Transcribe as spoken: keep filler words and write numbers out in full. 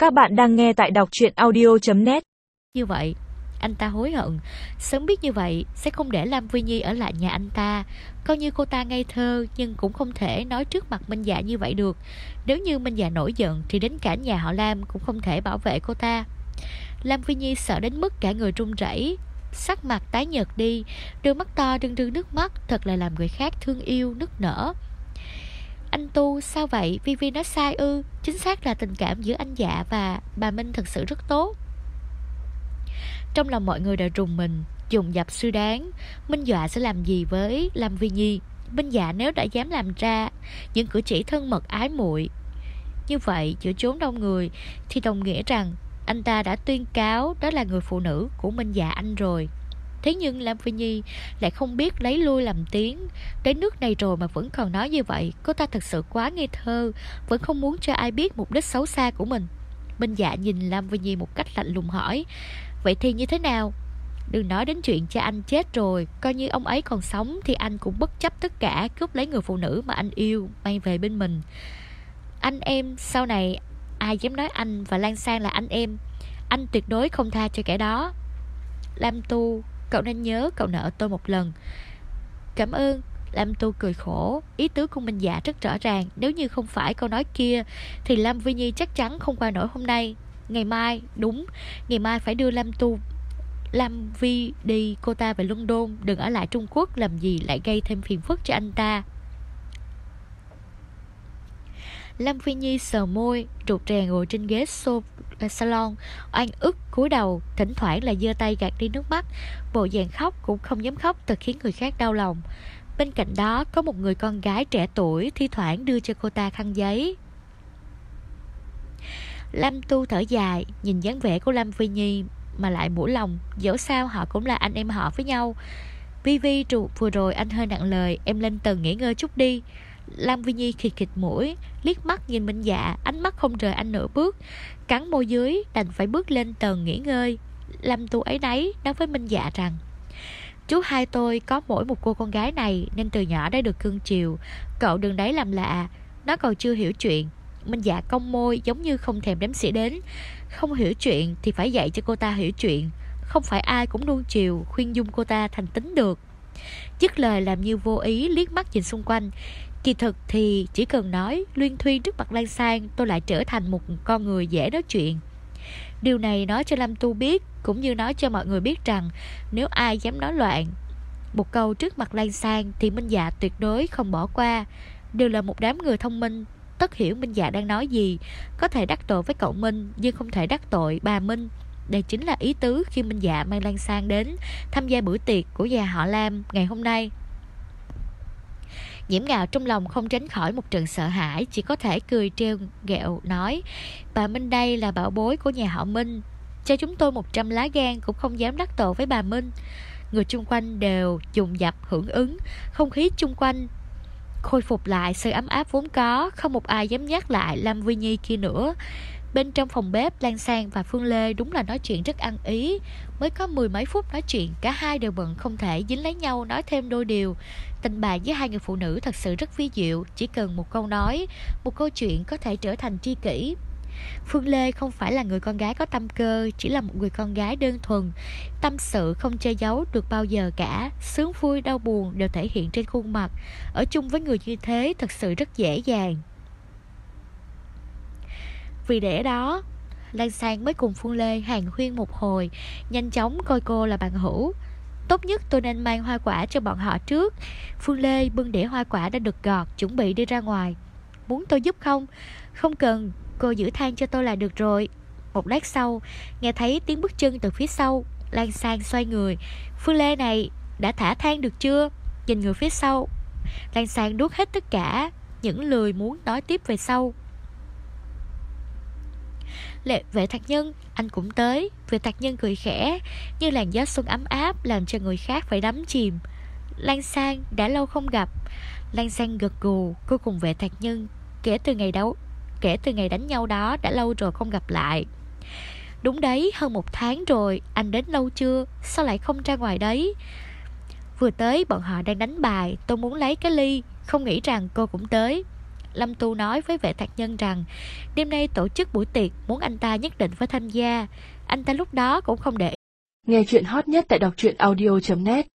Các bạn đang nghe tại đọc truyện audio chấm net. Như vậy, anh ta hối hận. Sớm biết như vậy sẽ không để Lam Vi Nhi ở lại nhà anh ta. Coi như cô ta ngây thơ, nhưng cũng không thể nói trước mặt Minh Dạ như vậy được. Nếu như Minh Dạ nổi giận thì đến cả nhà họ Lam cũng không thể bảo vệ cô ta. Lam Vi Nhi sợ đến mức cả người run rẩy, sắc mặt tái nhợt đi, đôi mắt to rưng rưng nước mắt, thật là làm người khác thương yêu nức nở. Anh Tu, sao vậy? Vi Vi nói sai ư? Chính xác là tình cảm giữa anh Dạ và bà Minh thật sự rất tốt. Trong lòng mọi người đã rùng mình, dùng dập suy đoán Minh Dạ sẽ làm gì với Lam Vi Nhi. Minh Dạ nếu đã dám làm ra những cử chỉ thân mật ái muội như vậy giữa chốn đông người, thì đồng nghĩa rằng anh ta đã tuyên cáo đó là người phụ nữ của Minh Dạ anh rồi. Thế nhưng Lam Vi Nhi lại không biết lấy lui làm tiếng. Đến nước này rồi mà vẫn còn nói như vậy, cô ta thật sự quá ngây thơ, vẫn không muốn cho ai biết mục đích xấu xa của mình. Minh Dạ nhìn Lam Vi Nhi một cách lạnh lùng hỏi: vậy thì như thế nào? Đừng nói đến chuyện cha anh chết rồi, coi như ông ấy còn sống thì anh cũng bất chấp tất cả, cướp lấy người phụ nữ mà anh yêu, mang về bên mình. Anh em, sau này ai dám nói anh và Lan Sang là anh em, anh tuyệt đối không tha cho kẻ đó. Lam Tu, cậu nên nhớ cậu nợ tôi một lần. Cảm ơn. Lam Tu cười khổ. Ý tứ của Minh Dạ rất rõ ràng. Nếu như không phải câu nói kia thì Lam Vi Nhi chắc chắn không qua nổi hôm nay. Ngày mai, đúng, ngày mai phải đưa Lam Tu Lam Vi đi cô ta về London. Đừng ở lại Trung Quốc làm gì lại gây thêm phiền phức cho anh ta. Lam Vi Nhi sờ môi, rụt rè ngồi trên ghế so, salon, oan ức cúi đầu, thỉnh thoảng là giơ tay gạt đi nước mắt. Bộ dạng khóc cũng không dám khóc, thật khiến người khác đau lòng. Bên cạnh đó có một người con gái trẻ tuổi, thi thoảng đưa cho cô ta khăn giấy. Lam Tu thở dài, nhìn dáng vẻ của Lam Vi Nhi mà lại mũi lòng. Dẫu sao họ cũng là anh em họ với nhau. Vi Vi, vừa rồi anh hơi nặng lời, em lên tầng nghỉ ngơi chút đi. Lam Vi Nhi khịt khịt mũi, liếc mắt nhìn Minh Dạ, ánh mắt không rời anh nửa bước. Cắn môi dưới, đành phải bước lên tầng nghỉ ngơi. Lam Tu ấy nấy nói với Minh Dạ rằng: chú hai tôi có mỗi một cô con gái này, nên từ nhỏ đã được cưng chiều. Cậu đừng đấy làm lạ, nó còn chưa hiểu chuyện. Minh Dạ cong môi giống như không thèm đếm xỉa đến. Không hiểu chuyện thì phải dạy cho cô ta hiểu chuyện. Không phải ai cũng nuông chiều, khuyên dung cô ta thành tính được. Dứt lời làm như vô ý liếc mắt nhìn xung quanh. Kỳ thực thì chỉ cần nói luyên thuyên trước mặt Lan Sang, tôi lại trở thành một con người dễ nói chuyện. Điều này nói cho Lam Tu biết, cũng như nói cho mọi người biết rằng nếu ai dám nói loạn một câu trước mặt Lan Sang thì Minh Dạ tuyệt đối không bỏ qua. Đều là một đám người thông minh, tất hiểu Minh Dạ đang nói gì. Có thể đắc tội với cậu Minh, nhưng không thể đắc tội bà Minh. Đây chính là ý tứ khi Minh Dạ mang Lan Sang đến tham gia bữa tiệc của nhà họ Lam ngày hôm nay. Nhiễm Ngạo trong lòng không tránh khỏi một trận sợ hãi, chỉ có thể cười trêu ghẹo nói: bà Minh đây là bảo bối của nhà họ Minh, cho chúng tôi một trăm lá gan cũng không dám đắc tội với bà Minh. Người chung quanh đều dùng dập hưởng ứng, không khí chung quanh khôi phục lại sự ấm áp vốn có, không một ai dám nhắc lại Lam Vi Nhi kia nữa. Bên trong phòng bếp, Lan Sang và Phương Lê đúng là nói chuyện rất ăn ý. Mới có mười mấy phút nói chuyện, cả hai đều bận không thể dính lấy nhau nói thêm đôi điều. Tình bạn với hai người phụ nữ thật sự rất vi diệu. Chỉ cần một câu nói, một câu chuyện có thể trở thành tri kỷ. Phương Lê không phải là người con gái có tâm cơ, chỉ là một người con gái đơn thuần. Tâm sự không che giấu được bao giờ cả, sướng vui đau buồn đều thể hiện trên khuôn mặt. Ở chung với người như thế thật sự rất dễ dàng. Vì để đó, Lan Sang mới cùng Phương Lê hàn huyên một hồi, nhanh chóng coi cô là bạn hữu. Tốt nhất tôi nên mang hoa quả cho bọn họ trước. Phương Lê bưng đĩa hoa quả đã được gọt, chuẩn bị đi ra ngoài. Muốn tôi giúp không? Không cần, cô giữ than cho tôi là được rồi. Một lát sau, nghe thấy tiếng bước chân từ phía sau. Lan Sang xoay người. Phương Lê này, đã thả than được chưa? Nhìn người phía sau, Lan Sang nuốt hết tất cả những lời muốn nói tiếp về sau. Lệ Vệ Thạc Nhân, anh cũng tới. Vệ Thạc Nhân cười khẽ, như làn gió xuân ấm áp làm cho người khác phải đắm chìm. Lan Sang, đã lâu không gặp. Lan Sang gật gù. Cô cùng Vệ Thạc Nhân kể từ ngày đấu Kể từ ngày đánh nhau đó đã lâu rồi không gặp lại. Đúng đấy, hơn một tháng rồi. Anh đến lâu chưa? Sao lại không ra ngoài đấy? Vừa tới bọn họ đang đánh bài, tôi muốn lấy cái ly, không nghĩ rằng cô cũng tới. Lâm Tu nói với vệ thạc nhân rằng đêm nay tổ chức buổi tiệc, muốn anh ta nhất định phải tham gia. Anh ta lúc đó cũng không để ý. Nghe chuyện hot nhất tại đọc truyện audio chấm net.